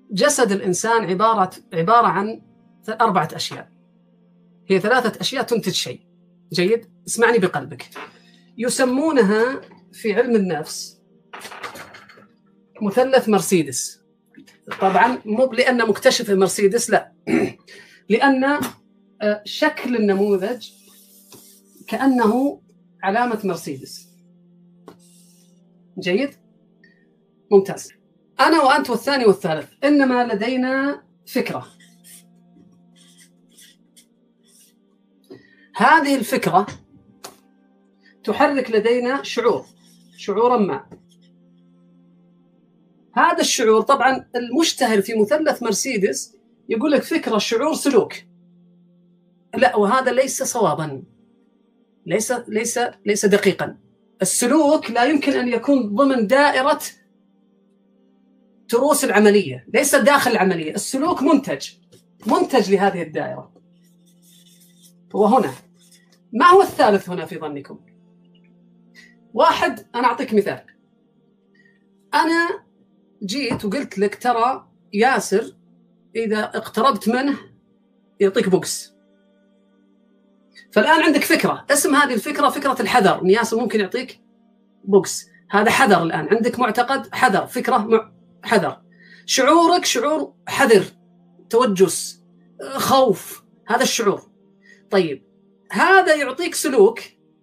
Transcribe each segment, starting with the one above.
جسد الإنسان عبارة عن 4 أشياء، هي 3 أشياء تنتج شيء. جيد؟ اسمعني بقلبك. يسمونها في علم النفس مثلث مرسيدس. طبعا مو لأن مكتشف مرسيدس، لا لأن شكل النموذج كأنه علامة مرسيدس. جيد؟ ممتاز. أنا وأنت والثاني والثالث إنما لدينا فكرة. هذه الفكرة تحرك لدينا شعورا ما. هذا الشعور طبعا المشتهر في مثلث مرسيدس يقول لك فكرة، شعور، سلوك. لا، وهذا ليس صوابا، ليس دقيقا. السلوك لا يمكن أن يكون ضمن دائرة تروس العملية، ليس داخل العملية. السلوك منتج لهذه الدائرة. وهنا ما هو الثالث هنا في ظنكم؟ واحد، أنا أعطيك مثال. أنا جيت وقلت لك ترى ياسر إذا اقتربت منه يعطيك بوكس. فالآن عندك فكرة، اسم هذه الفكرة فكرة الحذر، إن ياسر ممكن يعطيك بوكس. هذا حذر. الآن عندك معتقد حذر، فكرة حذر. شعورك شعور حذر، توجس، خوف، هذا الشعور. طيب هذا يعطيك سلوك،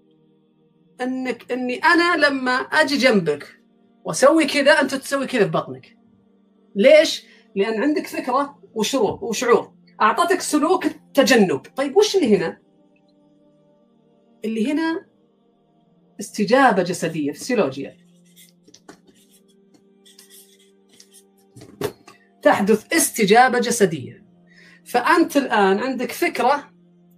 اني انا لما اجي جنبك واسوي كذا انت تسوي كذا ببطنك. ليش؟ لان عندك فكره وشعور اعطتك سلوك التجنب. طيب وش اللي هنا؟ اللي هنا استجابه جسديه فسيولوجيا. تحدث استجابه جسديه. فانت الان عندك فكره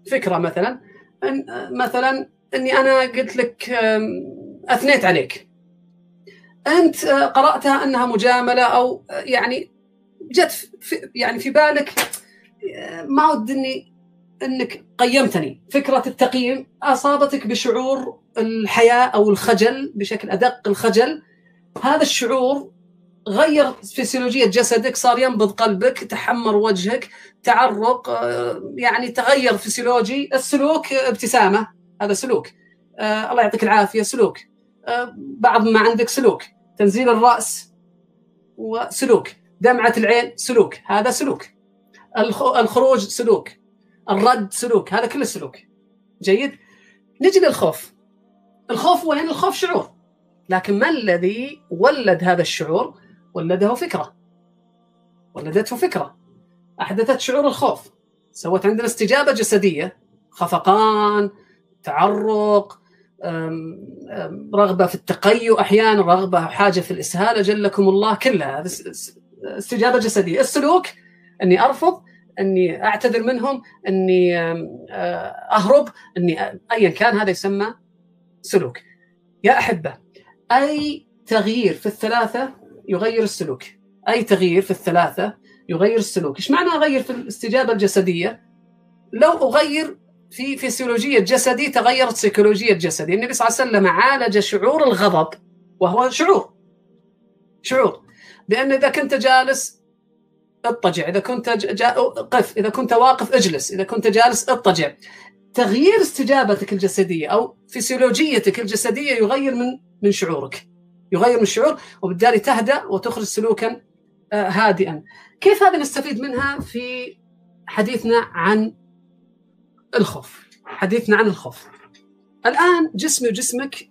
مثلا اني انا قلت لك اثنيت عليك، انت قراتها انها مجامله، او يعني جت في بالك، ما ودي انك قيمتني. فكره التقييم اصابتك بشعور الحياء او الخجل، بشكل ادق الخجل. هذا الشعور غير فسيولوجيه جسدك، صار ينبض قلبك، تحمر وجهك، تعرق، يعني تغير فسيولوجي. السلوك ابتسامه، هذا سلوك. الله يعطيك العافيه، سلوك. بعض ما عندك سلوك، تنزيل الراس وسلوك، دمعه العين سلوك، هذا سلوك. الخروج سلوك، الرد سلوك، هذا كله سلوك. جيد. نجي للخوف. الخوف وين؟ الخوف شعور، لكن ما الذي ولد هذا الشعور؟ ولدته فكرة أحدثت شعور الخوف، سوت عندنا استجابة جسدية، خفقان، تعرق، رغبة في التقيؤ، أحيانا رغبة حاجة في الإسهال، جلكم الله، كلها هذه استجابة جسدية. السلوك أني أرفض، أني أعتذر منهم، أني أهرب، أني أيا كان، هذا يسمى سلوك. يا أحبة، أي تغيير في الثلاثة يغير السلوك. أي تغيير في الثلاثة يغير السلوك. إيش معنى أغير في الاستجابة الجسدية؟ لو أغير في فسيولوجية جسدي تغيرت سيكولوجية جسدي. النبي صلى الله عليه وسلم عالج شعور الغضب، وهو شعور بأن إذا كنت جالس اضطجع، إذا كنت قف، إذا كنت واقف اجلس، إذا كنت جالس اضطجع. تغيير استجابتك الجسدية أو فسيولوجيتك الجسدية يغير من شعورك، يغير من الشعور، وبالتالي تهدأ وتخرج سلوكا هادئا. كيف هذا نستفيد منها في حديثنا عن الخوف؟ الآن جسمي وجسمك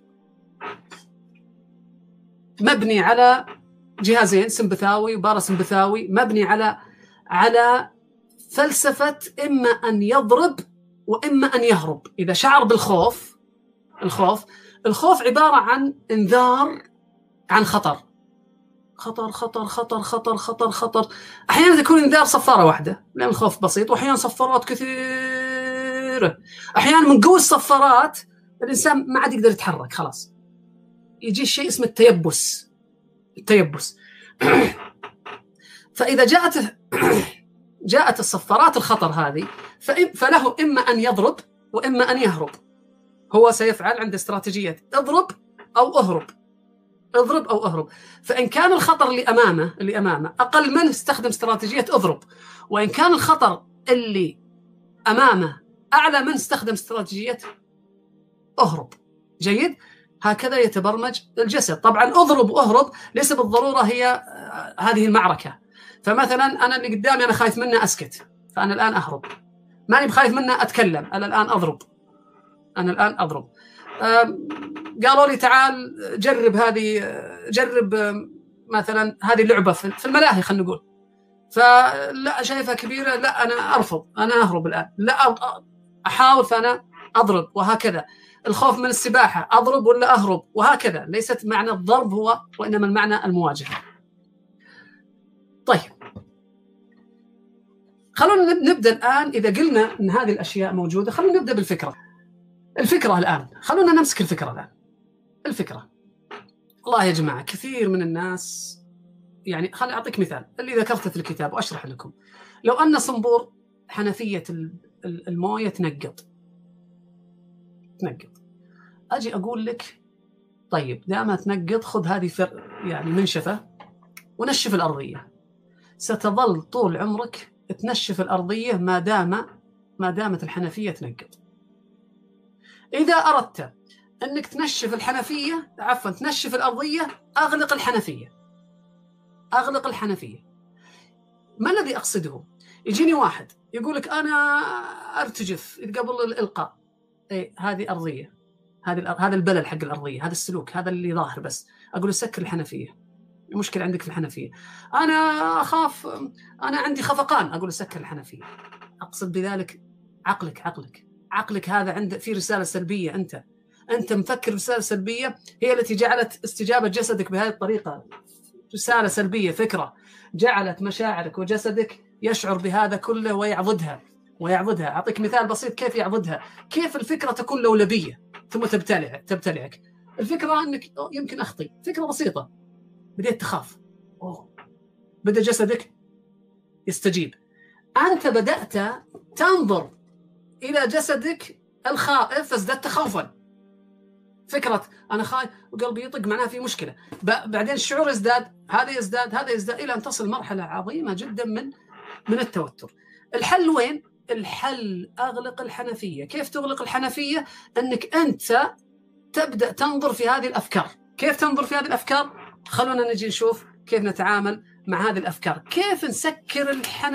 مبني على جهازين، سمبثاوي وباراسمبثاوي، مبني على فلسفة إما أن يضرب وإما أن يهرب. إذا شعر بالخوف، الخوف عبارة عن إنذار عن خطر. أحيانا يكون إنذار صفارة واحدة لأن الخوف بسيط، وأحيانا صفارات كثيرة. أحيانا من قوة الصفارات الإنسان ما عاد يقدر يتحرك، خلاص يجي الشيء اسمه التيبس. فإذا جاءت الصفارات الخطر هذه، فله إما أن يضرب وإما أن يهرب. هو سيفعل عند استراتيجية اضرب أو أهرب. اضرب أو أهرب. فإن كان الخطر اللي أمامه أقل منه استخدم استراتيجية أضرب، وإن كان الخطر اللي أمامه أعلى منه استخدم استراتيجية أهرب. جيد؟ هكذا يتبرمج الجسد. طبعا أضرب وأهرب ليس بالضرورة هي هذه المعركة. فمثلا أنا اللي قدامي أنا خايف منه أسكت، فأنا الآن أهرب. ماني بخايف منه أتكلم، أنا الآن أضرب. قالوا لي تعال جرب مثلا هذه اللعبة في الملاهي خلينا نقول، فلا شايفها كبيرة، لا أنا أرفض، أنا أهرب الآن، لا أحاول فأنا أضرب، وهكذا. الخوف من السباحة، أضرب ولا أهرب، وهكذا. ليست معنى الضرب هو، وإنما المعنى المواجهة. طيب خلونا نبدأ الآن. إذا قلنا أن هذه الأشياء موجودة، خلونا نبدأ بالفكرة. الفكرة الآن، خلونا نمسك الفكرة الآن. الفكرة، والله يا جماعة كثير من الناس، يعني خليني أعطيك مثال اللي ذكرته في الكتاب وأشرح لكم. لو أن صنبور حنفية الموية تنقط، أجي أقول لك طيب دام تنقط خذ هذه يعني منشفة ونشف الأرضية. ستظل طول عمرك تنشف الأرضية ما دامت الحنفية تنقط. إذا أردت أنك تنشف الأرضية، أغلق الحنفية. ما الذي أقصده؟ يجيني واحد يقولك أنا أرتجف قبل الإلقاء، هذه أرضية، هذا البلل حق الأرضية، هذا السلوك، هذا اللي ظاهر بس. أقول له سكر الحنفية، المشكلة عندك في الحنفية. أنا أخاف، أنا عندي خفقان، أقول له سكر الحنفية. أقصد بذلك عقلك هذا عنده في رسالة سلبية. أنت مفكر رسالة سلبية هي التي جعلت استجابة جسدك بهذه الطريقة. رسالة سلبية، فكرة جعلت مشاعرك وجسدك يشعر بهذا كله ويعضدها. أعطيك مثال بسيط كيف يعضدها. كيف الفكرة تكون لولبية ثم تبتلعك. الفكرة أنك يمكن أخطي، فكرة بسيطة، بديت تخاف، بدأ جسدك يستجيب. أنت بدأت تنظر إلى جسدك الخائف فازددت خوفا. فكرة أنا خايف وقلبي يطق، معناها في مشكلة. بعدين الشعور يزداد، هذا يزداد إلى أن تصل مرحلة عظيمة جدا من التوتر. الحل وين؟ الحل أغلق الحنفية. كيف تغلق الحنفية؟ أنك أنت تبدأ تنظر في هذه الأفكار. كيف تنظر في هذه الأفكار؟ خلونا نجي نشوف كيف نتعامل مع هذه الأفكار. كيف نسكر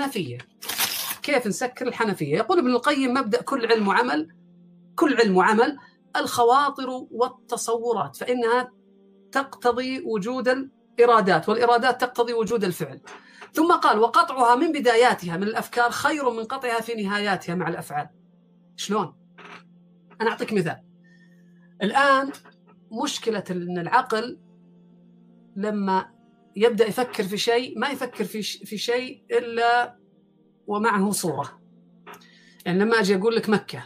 الحنفية؟ يقول ابن القيم مبدأ كل علم وعمل الخواطر والتصورات، فإنها تقتضي وجود الإرادات، والإرادات تقتضي وجود الفعل. ثم قال وقطعها من بداياتها من الأفكار خير من قطعها في نهاياتها مع الأفعال. شلون؟ أنا أعطيك مثال. الآن مشكلة أن العقل لما يبدأ يفكر في شيء، ما يفكر في شيء إلا ومعه صورة. يعني لما أجي أقول لك مكة،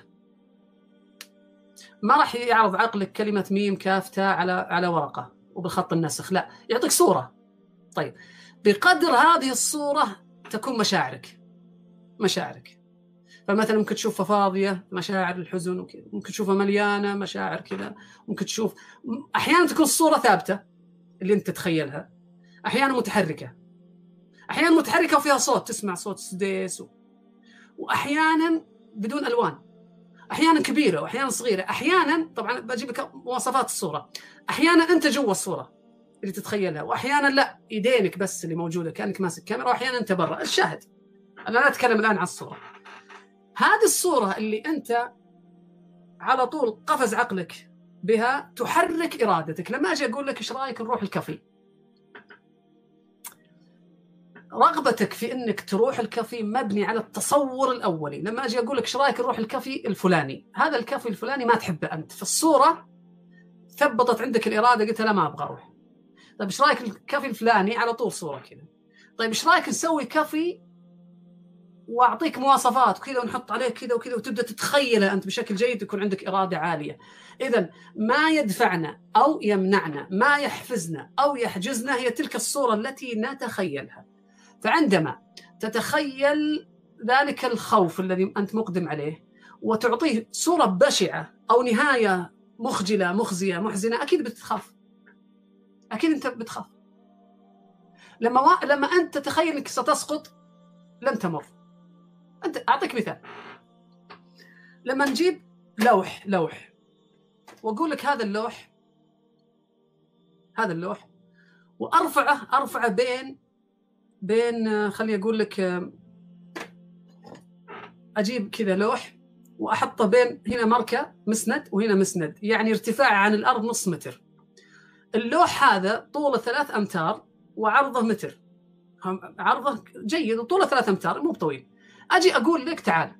ما راح يعرض عقلك كلمة ميم كاف تاء على ورقة وبالخط النسخ، لا، يعطيك صورة. طيب بقدر هذه الصورة تكون مشاعرك. فمثلا ممكن تشوفها فاضية، مشاعر الحزن، ممكن تشوفها مليانة، مشاعر كذا. ممكن تشوف أحيانا تكون الصورة ثابتة اللي أنت تتخيلها، أحيانا متحركة وفيها صوت، تسمع صوت سديس، وأحيانا بدون ألوان، أحيانا كبيرة وأحيانا صغيرة، أحيانا طبعا بجيب لك مواصفات الصورة، أحيانا أنت جوا الصورة اللي تتخيلها، وأحيانا لا، يدينك بس اللي موجودة كأنك ماسك كاميرا، وأحيانا أنت برا. الشاهد أنا لا أتكلم الآن عن الصورة. هذه الصورة اللي أنت على طول قفز عقلك بها تحرك إرادتك. لما أجي أقول لك إيش رأيك نروح الكافي، رغبتك في أنك تروح الكافي مبني على التصور الأولي. لما أجي أقول لك إيش رأيك نروح الكافي الفلاني، هذا الكافي الفلاني ما تحبه أنت، في الصورة ثبطت عندك الإرادة، قلت لا ما أبغى أروح. طيب إيش رأيك الكافي الفلاني، على طول صورة كذا. طيب إيش رأيك نسوي كافي وأعطيك مواصفات كذا ونحط عليه كذا وكذا، وتبدأ تتخيله أنت بشكل جيد، يكون عندك إرادة عالية. إذن ما يدفعنا أو يمنعنا، ما يحفزنا أو يحجزنا، هي تلك الصورة التي نتخيلها. فعندما تتخيل ذلك الخوف الذي أنت مقدم عليه وتعطيه صورة بشعة أو نهاية مخجلة مخزية محزنة، أكيد بتخاف، أكيد أنت بتخاف. لما أنت تتخيل أنك ستسقط لن تمر. أنت أعطيك مثال، لما نجيب لوح وأقول لك هذا اللوح وأرفعه بين خلي أقول لك، أجيب كذا لوح وأحطه بين هنا مركة مسند وهنا مسند، يعني ارتفاع عن الأرض نص متر. اللوح هذا طوله 3 أمتار وعرضه متر، عرضه جيد وطوله 3 أمتار مو بطويل. أجي أقول لك تعال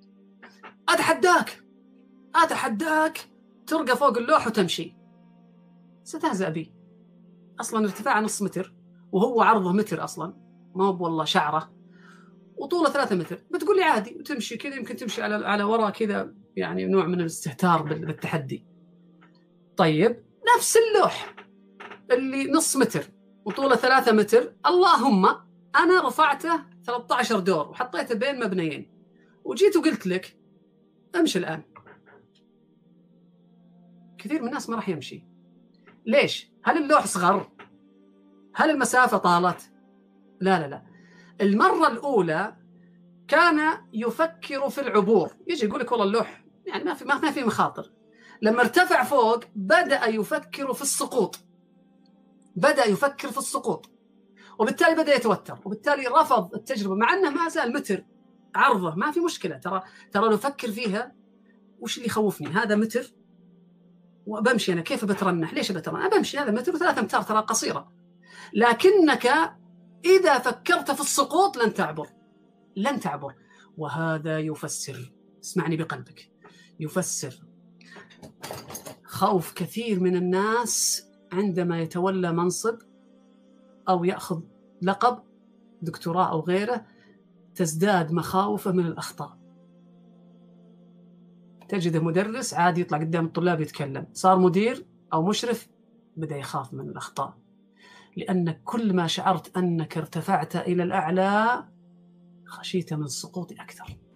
أتحداك ترقى فوق اللوح وتمشي، ستهزأ بي. أصلا ارتفاع نص متر وهو عرضه متر أصلا، ما هو والله شعره، وطوله 3 متر. بتقول لي عادي وتمشي كذا، يمكن تمشي على وراء كذا، يعني نوع من الاستهتار بالتحدي. طيب نفس اللوح اللي نص متر وطوله 3 متر، اللهم أنا رفعته 13 دور وحطيته بين مبنيين وجيت وقلت لك امشي الآن، كثير من الناس ما راح يمشي. ليش؟ هل اللوح صغر؟ هل المسافة طالت؟ لا. المرة الأولى كان يفكر في العبور، يجي يقول لك والله اللوح يعني ما في مخاطر. لما ارتفع فوق بدأ يفكر في السقوط، وبالتالي بدأ يتوتر، وبالتالي رفض التجربة مع أنه ما زال متر عرضه، ما في مشكلة. ترى نفكر فيها، وش اللي يخوفني؟ هذا متر وبمشي أنا، كيف بترنح؟ ليش بترنح؟ أنا بمشي، هذا متر و3 أمتار، ترى قصيرة. لكنك إذا فكرت في السقوط لن تعبر. وهذا يفسر، اسمعني بقلبك، يفسر خوف كثير من الناس عندما يتولى منصب أو يأخذ لقب دكتوراه أو غيره، تزداد مخاوفه من الأخطاء. تجده مدرس عادي يطلع قدام الطلاب يتكلم، صار مدير أو مشرف بدأ يخاف من الأخطاء، لأنك كل ما شعرت أنك ارتفعت إلى الأعلى خشيت من السقوط أكثر.